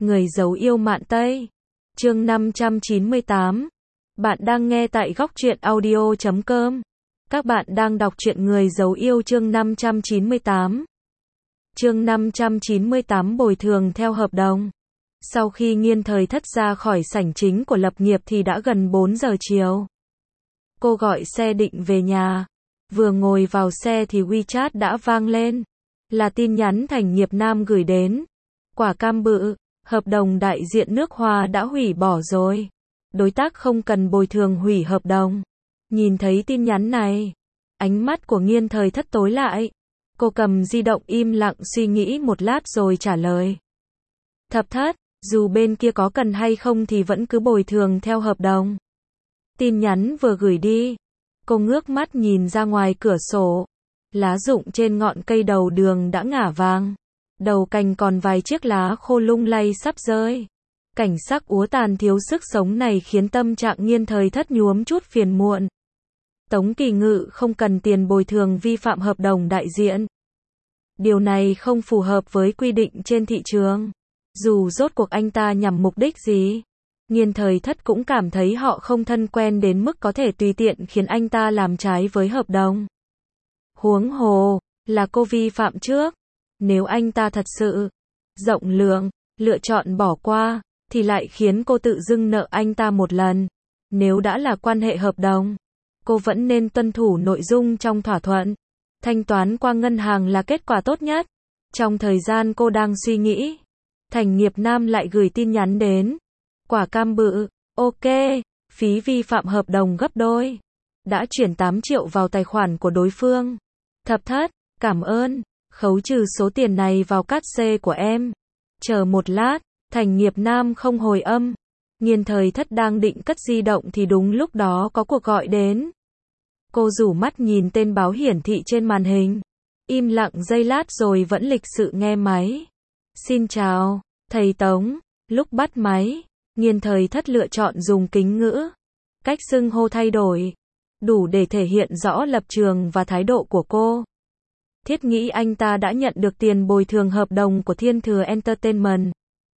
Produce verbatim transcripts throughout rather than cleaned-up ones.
Người giấu yêu mạn Tây. Chương năm trăm chín mươi tám. Bạn đang nghe tại góc truyện audio chấm com. Các bạn đang đọc truyện Người giấu yêu chương năm trăm chín mươi tám. Chương năm trăm chín mươi tám bồi thường theo hợp đồng. Sau khi Nghiên Thời Thất ra khỏi sảnh chính của lập nghiệp thì đã gần bốn giờ chiều. Cô gọi xe định về nhà. Vừa ngồi vào xe thì WeChat đã vang lên. Là tin nhắn Thành Nghiệp Nam gửi đến. Quả cam bự, hợp đồng đại diện nước Hoa đã hủy bỏ rồi. Đối tác không cần bồi thường hủy hợp đồng. Nhìn thấy tin nhắn này, ánh mắt của Nghiên Thời Thất tối lại. Cô cầm di động im lặng suy nghĩ một lát rồi trả lời. Thập Thất, dù bên kia có cần hay không thì vẫn cứ bồi thường theo hợp đồng. Tin nhắn vừa gửi đi, cô ngước mắt nhìn ra ngoài cửa sổ. Lá rụng trên ngọn cây đầu đường đã ngả vàng. Đầu cành còn vài chiếc lá khô lung lay sắp rơi. Cảnh sắc úa tàn thiếu sức sống này khiến tâm trạng Nghiên Thời Thất nhuốm chút phiền muộn. Tống Kỳ Ngự không cần tiền bồi thường vi phạm hợp đồng đại diện. Điều này không phù hợp với quy định trên thị trường. Dù rốt cuộc anh ta nhằm mục đích gì, Nghiên Thời Thất cũng cảm thấy họ không thân quen đến mức có thể tùy tiện khiến anh ta làm trái với hợp đồng. Huống hồ, là cô vi phạm trước. Nếu anh ta thật sự rộng lượng, lựa chọn bỏ qua, thì lại khiến cô tự dưng nợ anh ta một lần. Nếu đã là quan hệ hợp đồng, cô vẫn nên tuân thủ nội dung trong thỏa thuận. Thanh toán qua ngân hàng là kết quả tốt nhất. Trong thời gian cô đang suy nghĩ, Thành Nghiệp Nam lại gửi tin nhắn đến. Quả cam bự, ok, phí vi phạm hợp đồng gấp đôi. Đã chuyển tám triệu vào tài khoản của đối phương. Thập Thất, cảm ơn, khấu trừ số tiền này vào cát xê của em. Chờ một lát, Thành Nghiệp Nam không hồi âm. Nghiên Thời Thất đang định cất di động thì đúng lúc đó có cuộc gọi đến. Cô rủ mắt nhìn tên báo hiển thị trên màn hình. Im lặng giây lát rồi vẫn lịch sự nghe máy. Xin chào, thầy Tống. Lúc bắt máy, Nghiên Thời Thất lựa chọn dùng kính ngữ. Cách xưng hô thay đổi, đủ để thể hiện rõ lập trường và thái độ của cô. Thiết nghĩ anh ta đã nhận được tiền bồi thường hợp đồng của Thiên Thừa Entertainment.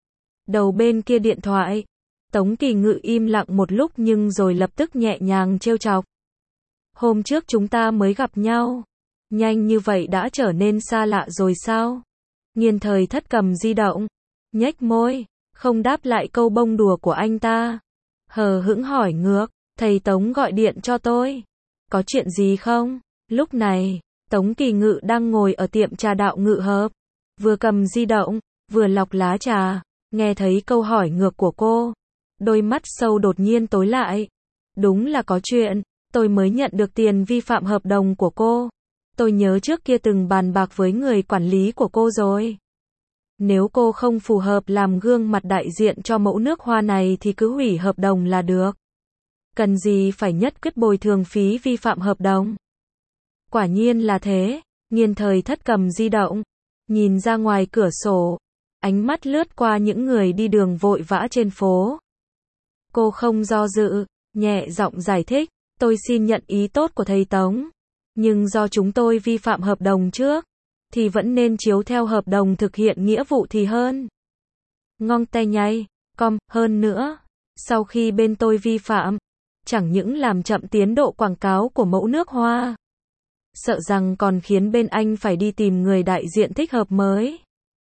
Đầu bên kia điện thoại, Tống Kỳ Ngự im lặng một lúc nhưng rồi lập tức nhẹ nhàng trêu chọc. Hôm trước chúng ta mới gặp nhau, nhanh như vậy đã trở nên xa lạ rồi sao? Nghiên Thời Thất cầm di động, nhếch môi, không đáp lại câu bông đùa của anh ta. Hờ hững hỏi ngược, thầy Tống gọi điện cho tôi. Có chuyện gì không? Lúc này, Tống Kỳ Ngự đang ngồi ở tiệm trà Đạo Ngự Hợp. Vừa cầm di động, vừa lọc lá trà. Nghe thấy câu hỏi ngược của cô, đôi mắt sâu đột nhiên tối lại. Đúng là có chuyện, tôi mới nhận được tiền vi phạm hợp đồng của cô. Tôi nhớ trước kia từng bàn bạc với người quản lý của cô rồi. Nếu cô không phù hợp làm gương mặt đại diện cho mẫu nước Hoa này thì cứ hủy hợp đồng là được. Cần gì phải nhất quyết bồi thường phí vi phạm hợp đồng. Quả nhiên là thế. Nghiên Thời Thất cầm di động, nhìn ra ngoài cửa sổ. Ánh mắt lướt qua những người đi đường vội vã trên phố. Cô không do dự, nhẹ giọng giải thích. Tôi xin nhận ý tốt của thầy Tống. Nhưng do chúng tôi vi phạm hợp đồng trước, thì vẫn nên chiếu theo hợp đồng thực hiện nghĩa vụ thì hơn. Ngong tay nhay, com, hơn nữa. Sau khi bên tôi vi phạm, chẳng những làm chậm tiến độ quảng cáo của mẫu nước Hoa, sợ rằng còn khiến bên anh phải đi tìm người đại diện thích hợp mới.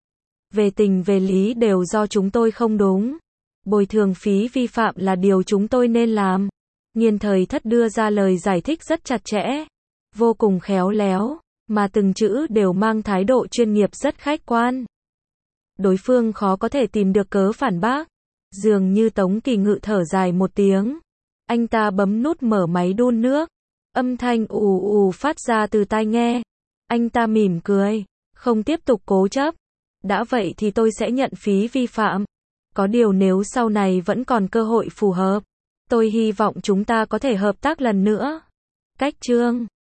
Về tình về lý đều do chúng tôi không đúng. Bồi thường phí vi phạm là điều chúng tôi nên làm. Nghiên Thời Thất đưa ra lời giải thích rất chặt chẽ, vô cùng khéo léo, mà từng chữ đều mang thái độ chuyên nghiệp rất khách quan. Đối phương khó có thể tìm được cớ phản bác. Dường như Tống Kỳ Ngự thở dài một tiếng. Anh ta bấm nút mở máy đun nước. Âm thanh ù ù phát ra từ tai nghe. Anh ta mỉm cười, không tiếp tục cố chấp. Đã vậy thì tôi sẽ nhận phí vi phạm. Có điều nếu sau này vẫn còn cơ hội phù hợp, tôi hy vọng chúng ta có thể hợp tác lần nữa. Cách chương